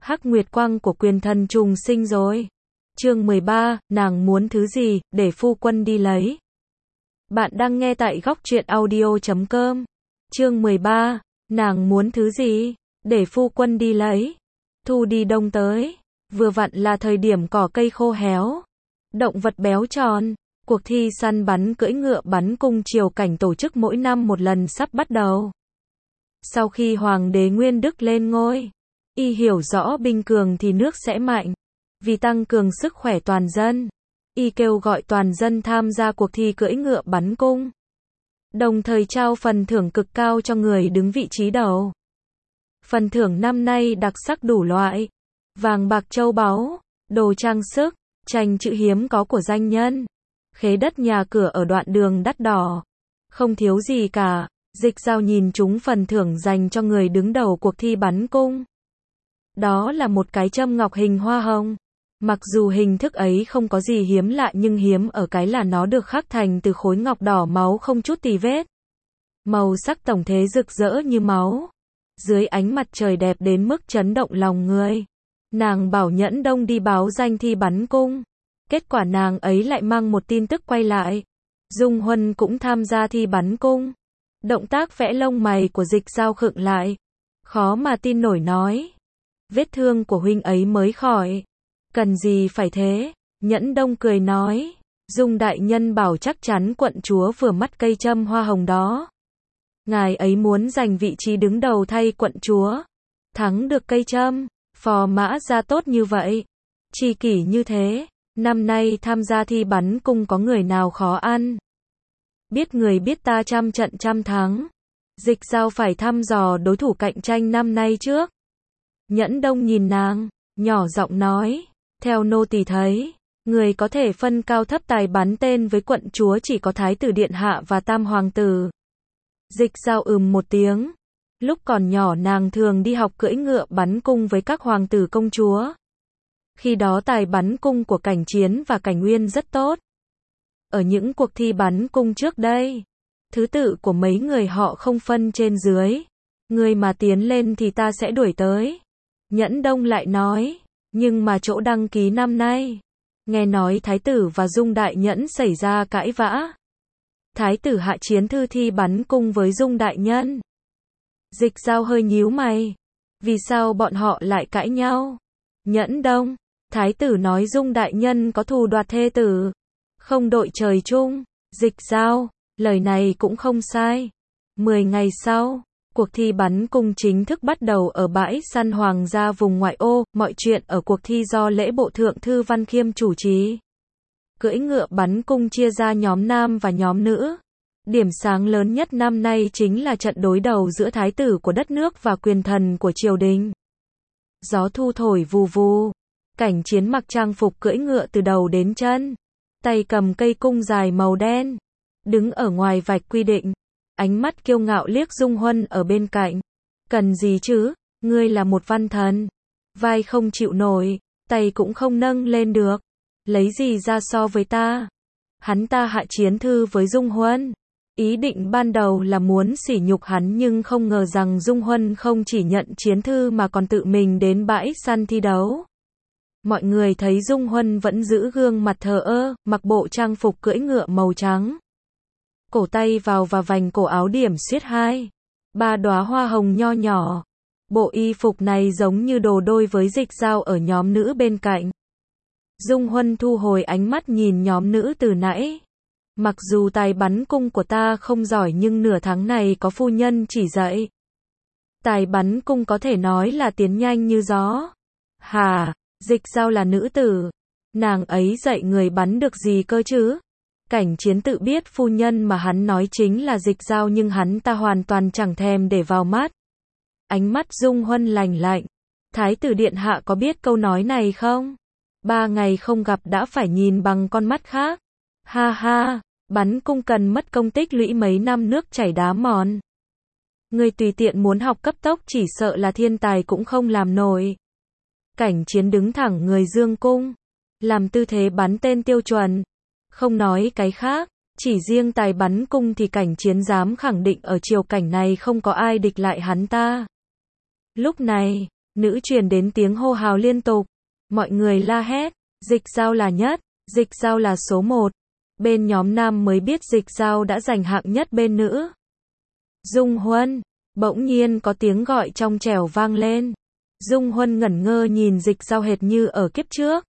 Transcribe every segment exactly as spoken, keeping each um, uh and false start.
Hắc Nguyệt Quang của quyền thần trùng sinh rồi. Chương mười ba, nàng muốn thứ gì, để phu quân đi lấy. Bạn đang nghe tại góc truyện audio chấm com. Chương mười ba, nàng muốn thứ gì, để phu quân đi lấy. Thu đi đông tới, vừa vặn là thời điểm cỏ cây khô héo. Động vật béo tròn, cuộc thi săn bắn cưỡi ngựa bắn cung triều cảnh tổ chức mỗi năm một lần sắp bắt đầu. Sau khi Hoàng đế Nguyên Đức lên ngôi, y hiểu rõ binh cường thì nước sẽ mạnh. Vì tăng cường sức khỏe toàn dân, y kêu gọi toàn dân tham gia cuộc thi cưỡi ngựa bắn cung. Đồng thời trao phần thưởng cực cao cho người đứng vị trí đầu. Phần thưởng năm nay đặc sắc đủ loại, vàng bạc châu báu, đồ trang sức, tranh chữ hiếm có của danh nhân, khế đất nhà cửa ở đoạn đường đắt đỏ. Không thiếu gì cả, Dịch Dao nhìn trúng phần thưởng dành cho người đứng đầu cuộc thi bắn cung. Đó là một cái châm ngọc hình hoa hồng. Mặc dù hình thức ấy không có gì hiếm lạ nhưng hiếm ở cái là nó được khắc thành từ khối ngọc đỏ máu không chút tì vết. Màu sắc tổng thế rực rỡ như máu. Dưới ánh mặt trời đẹp đến mức chấn động lòng người. Nàng bảo Nhẫn Đông đi báo danh thi bắn cung. Kết quả nàng ấy lại mang một tin tức quay lại. Dung Huân cũng tham gia thi bắn cung. Động tác vẽ lông mày của Dịch Dao khựng lại. Khó mà tin nổi nói. Vết thương của huynh ấy mới khỏi. Cần gì phải thế? Nhẫn Đông cười nói. Dung đại nhân bảo chắc chắn quận chúa vừa mắt cây châm hoa hồng đó. Ngài ấy muốn giành vị trí đứng đầu thay quận chúa. Thắng được cây châm, phò mã ra tốt như vậy. Tri kỷ như thế. Năm nay tham gia thi bắn cung có người nào khó ăn. Biết người biết ta trăm trận trăm thắng. Dịch Dao phải thăm dò đối thủ cạnh tranh năm nay trước. Nhẫn Đông nhìn nàng, nhỏ giọng nói. Theo nô tỳ thấy, người có thể phân cao thấp tài bắn tên với quận chúa chỉ có Thái tử Điện Hạ và Tam Hoàng tử. Dịch Dao ừm một tiếng. Lúc còn nhỏ nàng thường đi học cưỡi ngựa bắn cung với các hoàng tử công chúa. Khi đó tài bắn cung của Cảnh Chiến và Cảnh Uyên rất tốt. Ở những cuộc thi bắn cung trước đây, thứ tự của mấy người họ không phân trên dưới. Người mà tiến lên thì ta sẽ đuổi tới. Nhẫn Đông lại nói. Nhưng mà chỗ đăng ký năm nay, nghe nói Thái tử và Dung Đại Nhẫn xảy ra cãi vã. Thái tử hạ chiến thư thi bắn cung với Dung Đại Nhân. Dịch Dao hơi nhíu mày. Vì sao bọn họ lại cãi nhau? Nhẫn Đông, Thái tử nói Dung Đại Nhân có thù đoạt thê tử. Không đội trời chung. Dịch Dao, lời này cũng không sai. Mười ngày sau, cuộc thi bắn cung chính thức bắt đầu ở bãi săn hoàng gia vùng ngoại ô, mọi chuyện ở cuộc thi do lễ bộ thượng thư Văn Khiêm chủ trì. Cưỡi ngựa bắn cung chia ra nhóm nam và nhóm nữ. Điểm sáng lớn nhất năm nay chính là trận đối đầu giữa thái tử của đất nước và quyền thần của triều đình. Gió thu thổi vù vù. Cảnh Chiến mặc trang phục cưỡi ngựa từ đầu đến chân. Tay cầm cây cung dài màu đen. Đứng ở ngoài vạch quy định. Ánh mắt kiêu ngạo liếc Dung Huân ở bên cạnh. Cần gì chứ, ngươi là một văn thần. Vai không chịu nổi, tay cũng không nâng lên được. Lấy gì ra so với ta? Hắn ta hạ chiến thư với Dung Huân. Ý định ban đầu là muốn sỉ nhục hắn nhưng không ngờ rằng Dung Huân không chỉ nhận chiến thư mà còn tự mình đến bãi săn thi đấu. Mọi người thấy Dung Huân vẫn giữ gương mặt thờ ơ, mặc bộ trang phục cưỡi ngựa màu trắng. Cổ tay vào và vành cổ áo điểm xuyết hai. Ba đóa hoa hồng nho nhỏ. Bộ y phục này giống như đồ đôi với Dịch Dao ở nhóm nữ bên cạnh. Dung Huân thu hồi ánh mắt nhìn nhóm nữ từ nãy. Mặc dù tài bắn cung của ta không giỏi nhưng nửa tháng này có phu nhân chỉ dạy. Tài bắn cung có thể nói là tiến nhanh như gió. Hà, Dịch Dao là nữ tử. Nàng ấy dạy người bắn được gì cơ chứ? Cảnh Chiến tự biết phu nhân mà hắn nói chính là Dịch Dao nhưng hắn ta hoàn toàn chẳng thèm để vào mắt. Ánh mắt Dung Huân lành lạnh. Thái tử Điện Hạ có biết câu nói này không? Ba ngày không gặp đã phải nhìn bằng con mắt khác. Ha ha, bắn cung cần mất công tích lũy mấy năm nước chảy đá mòn. Người tùy tiện muốn học cấp tốc chỉ sợ là thiên tài cũng không làm nổi. Cảnh Chiến đứng thẳng người dương cung. Làm tư thế bắn tên tiêu chuẩn. Không nói cái khác, chỉ riêng tài bắn cung thì Cảnh Chiến dám khẳng định ở triều cảnh này không có ai địch lại hắn ta. Lúc này, nữ truyền đến tiếng hô hào liên tục. Mọi người la hét, Dịch Dao là nhất, Dịch Dao là số một. Bên nhóm nam mới biết Dịch Dao đã giành hạng nhất bên nữ. Dung Huân, bỗng nhiên có tiếng gọi trong trẻo vang lên. Dung Huân ngẩn ngơ nhìn Dịch Dao hệt như ở kiếp trước.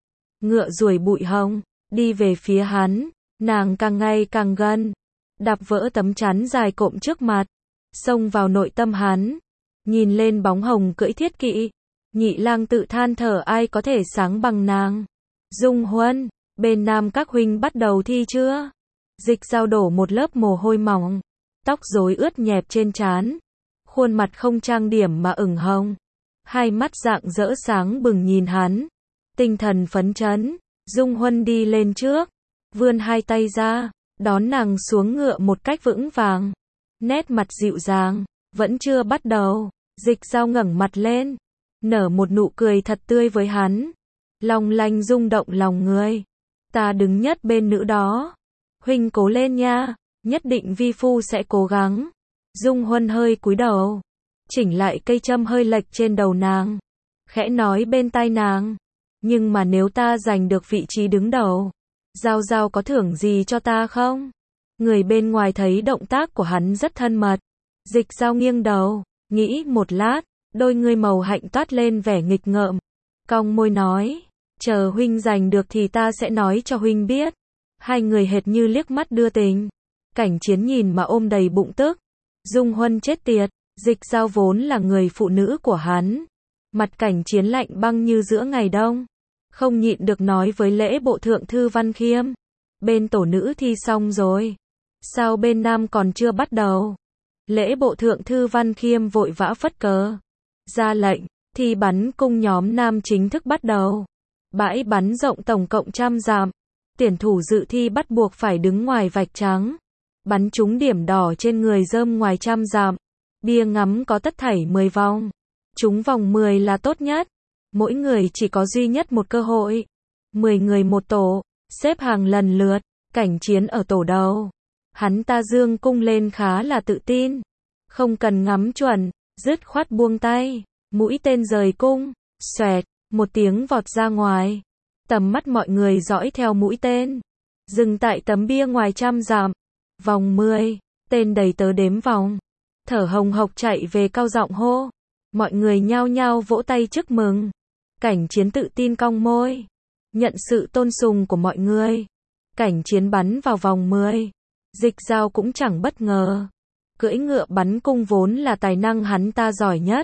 Ngựa ruổi bụi hồng, đi về phía hắn, nàng càng ngày càng gần, đạp vỡ tấm chắn dài cộm trước mặt, xông vào nội tâm hắn, nhìn lên bóng hồng cưỡi thiết kỵ, Nhị Lang tự than thở ai có thể sáng bằng nàng. Dung Huân, bên nam các huynh bắt đầu thi chưa? Dịch Dao đổ một lớp mồ hôi mỏng, tóc rối ướt nhẹp trên trán, khuôn mặt không trang điểm mà ửng hồng, hai mắt rạng rỡ sáng bừng nhìn hắn, tinh thần phấn chấn. Dung Huân đi lên trước, vươn hai tay ra, đón nàng xuống ngựa một cách vững vàng, nét mặt dịu dàng. Vẫn chưa bắt đầu, Dịch Dao ngẩng mặt lên, nở một nụ cười thật tươi với hắn, long lanh rung động lòng người. Ta đứng nhất bên nữ đó, huynh cố lên nha, nhất định vi phu sẽ cố gắng. Dung Huân hơi cúi đầu, chỉnh lại cây châm hơi lệch trên đầu nàng, khẽ nói bên tai nàng, nhưng mà nếu ta giành được vị trí đứng đầu, Dao Dao có thưởng gì cho ta không? Người bên ngoài thấy động tác của hắn rất thân mật. Dịch Dao nghiêng đầu, nghĩ một lát, đôi ngươi màu hạnh toát lên vẻ nghịch ngợm, cong môi nói, chờ huynh giành được thì ta sẽ nói cho huynh biết. Hai người hệt như liếc mắt đưa tình. Cảnh Chiến nhìn mà ôm đầy bụng tức. Dung Huân chết tiệt, Dịch Dao vốn là người phụ nữ của hắn. Mặt Cảnh Chiến lạnh băng như giữa ngày đông, không nhịn được nói với lễ bộ thượng thư Văn Khiêm, bên tổ nữ thi xong rồi, sao bên nam còn chưa bắt đầu? Lễ bộ thượng thư Văn Khiêm vội vã phất cờ, ra lệnh, thi bắn cung nhóm nam chính thức bắt đầu. Bãi bắn rộng tổng cộng trăm dặm, tuyển thủ dự thi bắt buộc phải đứng ngoài vạch trắng, bắn trúng điểm đỏ trên người rơm ngoài trăm dặm. Bia ngắm có tất thảy mười vòng, trúng vòng mười là tốt nhất. Mỗi người chỉ có duy nhất một cơ hội. mười người một tổ, xếp hàng lần lượt. Cảnh Chiến ở tổ đầu. Hắn ta dương cung lên khá là tự tin, không cần ngắm chuẩn, dứt khoát buông tay, mũi tên rời cung, xoẹt, một tiếng vọt ra ngoài. Tầm mắt mọi người dõi theo mũi tên, dừng tại tấm bia ngoài trăm dặm. Vòng mười, tên đầy tớ đếm vòng, thở hồng hộc chạy về cao giọng hô. Mọi người nhao nhao vỗ tay chúc mừng. Cảnh Chiến tự tin cong môi, nhận sự tôn sùng của mọi người. Cảnh Chiến bắn vào vòng mười. Dịch Dao cũng chẳng bất ngờ. Cưỡi ngựa bắn cung vốn là tài năng hắn ta giỏi nhất.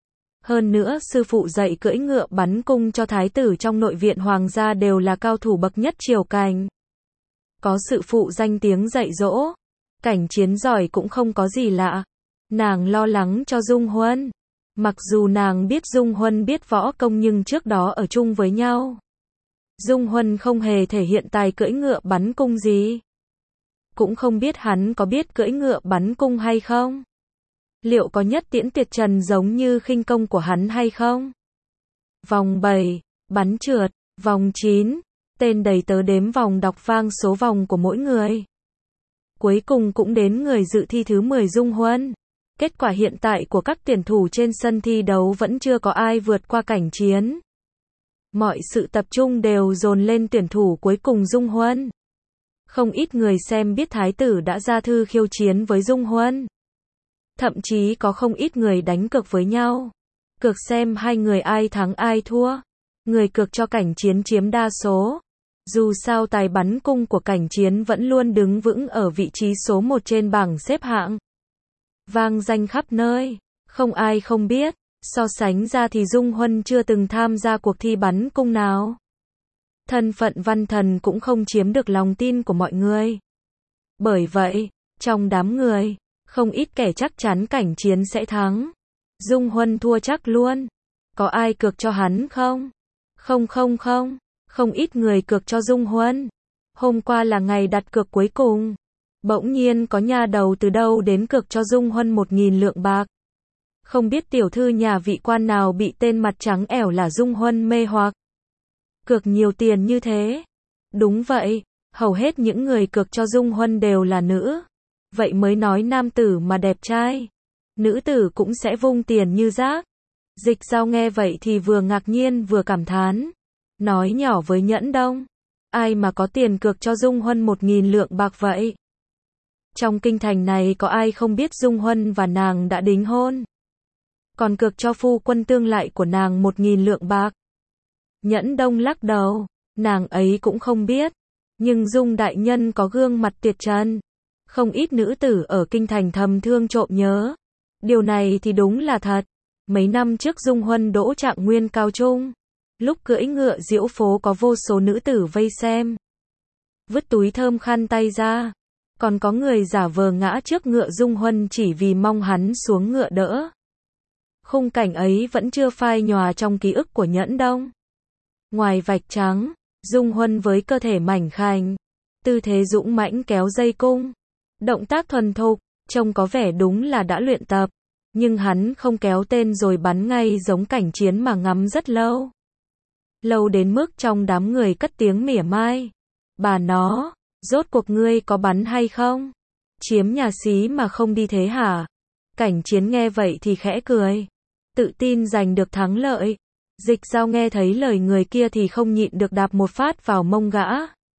Hơn nữa sư phụ dạy cưỡi ngựa bắn cung cho thái tử trong nội viện hoàng gia đều là cao thủ bậc nhất triều Cảnh. Có sự phụ danh tiếng dạy dỗ, Cảnh Chiến giỏi cũng không có gì lạ. Nàng lo lắng cho Dung Huân. Mặc dù nàng biết Dung Huân biết võ công nhưng trước đó ở chung với nhau, Dung Huân không hề thể hiện tài cưỡi ngựa bắn cung gì. Cũng không biết hắn có biết cưỡi ngựa bắn cung hay không. Liệu có nhất tiễn tuyệt trần giống như khinh công của hắn hay không? Vòng bảy, bắn trượt. Vòng chín, tên đầy tớ đếm vòng đọc vang số vòng của mỗi người. Cuối cùng cũng đến người dự thi thứ mười Dung Huân. Kết quả hiện tại của các tuyển thủ trên sân thi đấu vẫn chưa có ai vượt qua Cảnh Chiến. Mọi sự tập trung đều dồn lên tuyển thủ cuối cùng Dung Huân. Không ít người xem biết thái tử đã ra thư khiêu chiến với Dung Huân. Thậm chí có không ít người đánh cược với nhau. Cược xem hai người ai thắng ai thua. Người cược cho Cảnh Chiến chiếm đa số. Dù sao tài bắn cung của Cảnh Chiến vẫn luôn đứng vững ở vị trí số một trên bảng xếp hạng. Vang danh khắp nơi, không ai không biết. So sánh ra thì Dung Huân chưa từng tham gia cuộc thi bắn cung nào. Thân phận văn thần cũng không chiếm được lòng tin của mọi người. Bởi vậy, trong đám người, không ít kẻ chắc chắn Cảnh Chiến sẽ thắng. Dung Huân thua chắc luôn. Có ai cược cho hắn không? Không không không, không ít người cược cho Dung Huân. Hôm qua là ngày đặt cược cuối cùng. Bỗng nhiên có nhà đầu từ đâu đến cược cho Dung Huân một nghìn lượng bạc. Không biết tiểu thư nhà vị quan nào bị tên mặt trắng ẻo là Dung Huân mê hoặc. Cược nhiều tiền như thế. Đúng vậy, hầu hết những người cược cho Dung Huân đều là nữ. Vậy mới nói nam tử mà đẹp trai, nữ tử cũng sẽ vung tiền như rác. Dịch Dao nghe vậy thì vừa ngạc nhiên vừa cảm thán. Nói nhỏ với Nhẫn Đông. Ai mà có tiền cược cho Dung Huân một nghìn lượng bạc vậy? Trong kinh thành này có ai không biết Dung Huân và nàng đã đính hôn? Còn cược cho phu quân tương lại của nàng một nghìn lượng bạc. Nhẫn Đông lắc đầu. Nàng ấy cũng không biết. Nhưng Dung đại nhân có gương mặt tuyệt trần. Không ít nữ tử ở kinh thành thầm thương trộm nhớ. Điều này thì đúng là thật. Mấy năm trước Dung Huân đỗ trạng nguyên cao trung. Lúc cưỡi ngựa diễu phố có vô số nữ tử vây xem. Vứt túi thơm khăn tay ra. Còn có người giả vờ ngã trước ngựa Dung Huân chỉ vì mong hắn xuống ngựa đỡ. Khung cảnh ấy vẫn chưa phai nhòa trong ký ức của Nhẫn Đông. Ngoài vạch trắng, Dung Huân với cơ thể mảnh khảnh, tư thế dũng mãnh kéo dây cung, động tác thuần thục, trông có vẻ đúng là đã luyện tập. Nhưng hắn không kéo tên rồi bắn ngay giống Cảnh Chiến mà ngắm rất lâu. Lâu đến mức trong đám người cất tiếng mỉa mai. Bà nó, rốt cuộc ngươi có bắn hay không? Chiếm nhà xí mà không đi thế hả? Cảnh Chiến nghe vậy thì khẽ cười. Tự tin giành được thắng lợi. Dịch Dao nghe thấy lời người kia thì không nhịn được đạp một phát vào mông gã.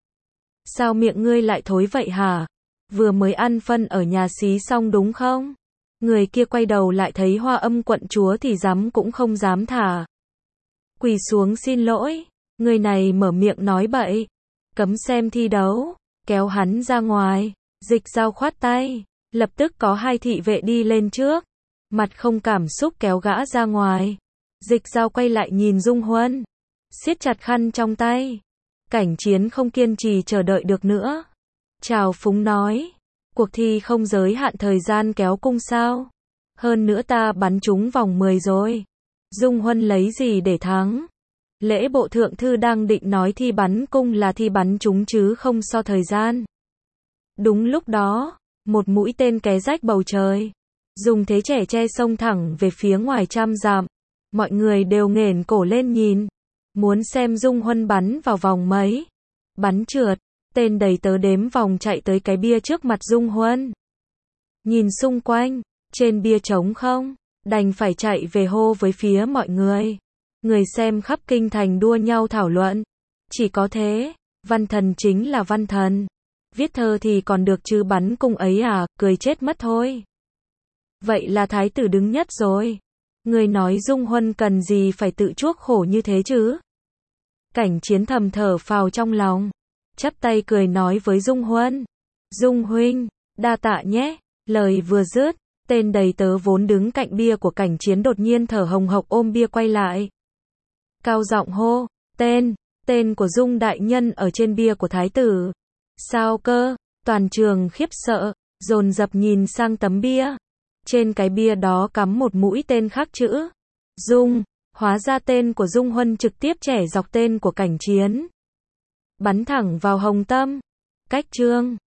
Sao miệng ngươi lại thối vậy hả? Vừa mới ăn phân ở nhà xí xong đúng không? Người kia quay đầu lại thấy Hoa Âm quận chúa thì dám cũng không dám thả. Quỳ xuống xin lỗi. Người này mở miệng nói bậy. Cấm xem thi đấu. Kéo hắn ra ngoài. Dịch Dao khoát tay. Lập tức có hai thị vệ đi lên trước. Mặt không cảm xúc kéo gã ra ngoài. Dịch Dao quay lại nhìn Dung Huân. Siết chặt khăn trong tay. Cảnh Chiến không kiên trì chờ đợi được nữa. Trào phúng nói. Cuộc thi không giới hạn thời gian kéo cung sao? Hơn nữa ta bắn trúng vòng mười rồi. Dung Huân lấy gì để thắng? Lễ bộ thượng thư đang định nói thi bắn cung là thi bắn trúng chứ không so thời gian. Đúng lúc đó, một mũi tên ké rách bầu trời. Dùng thế trẻ che xông thẳng về phía ngoài trăm dặm. Mọi người đều nghển cổ lên nhìn. Muốn xem Dung Huân bắn vào vòng mấy. Bắn trượt. Tên đầy tớ đếm vòng chạy tới cái bia trước mặt Dung Huân. Nhìn xung quanh. Trên bia trống không. Đành phải chạy về hô với phía mọi người. Người xem khắp kinh thành đua nhau thảo luận. Chỉ có thế. Văn thần chính là văn thần. Viết thơ thì còn được chứ bắn cung ấy à, cười chết mất thôi. Vậy là thái tử đứng nhất rồi. Người nói Dung Huân cần gì phải tự chuốc khổ như thế chứ? Cảnh Chiến thầm thở phào trong lòng. Chắp tay cười nói với Dung Huân. Dung huynh, đa tạ nhé. Lời vừa dứt, tên đầy tớ vốn đứng cạnh bia của Cảnh Chiến đột nhiên thở hồng hộc ôm bia quay lại. Cao giọng hô, tên, tên của Dung đại nhân ở trên bia của thái tử. Sao cơ? Toàn trường khiếp sợ, dồn dập nhìn sang tấm bia. Trên cái bia đó cắm một mũi tên khắc chữ Dung, hóa ra tên của Dung Huân trực tiếp chẻ dọc tên của Cảnh Chiến. Bắn thẳng vào hồng tâm. Cách chương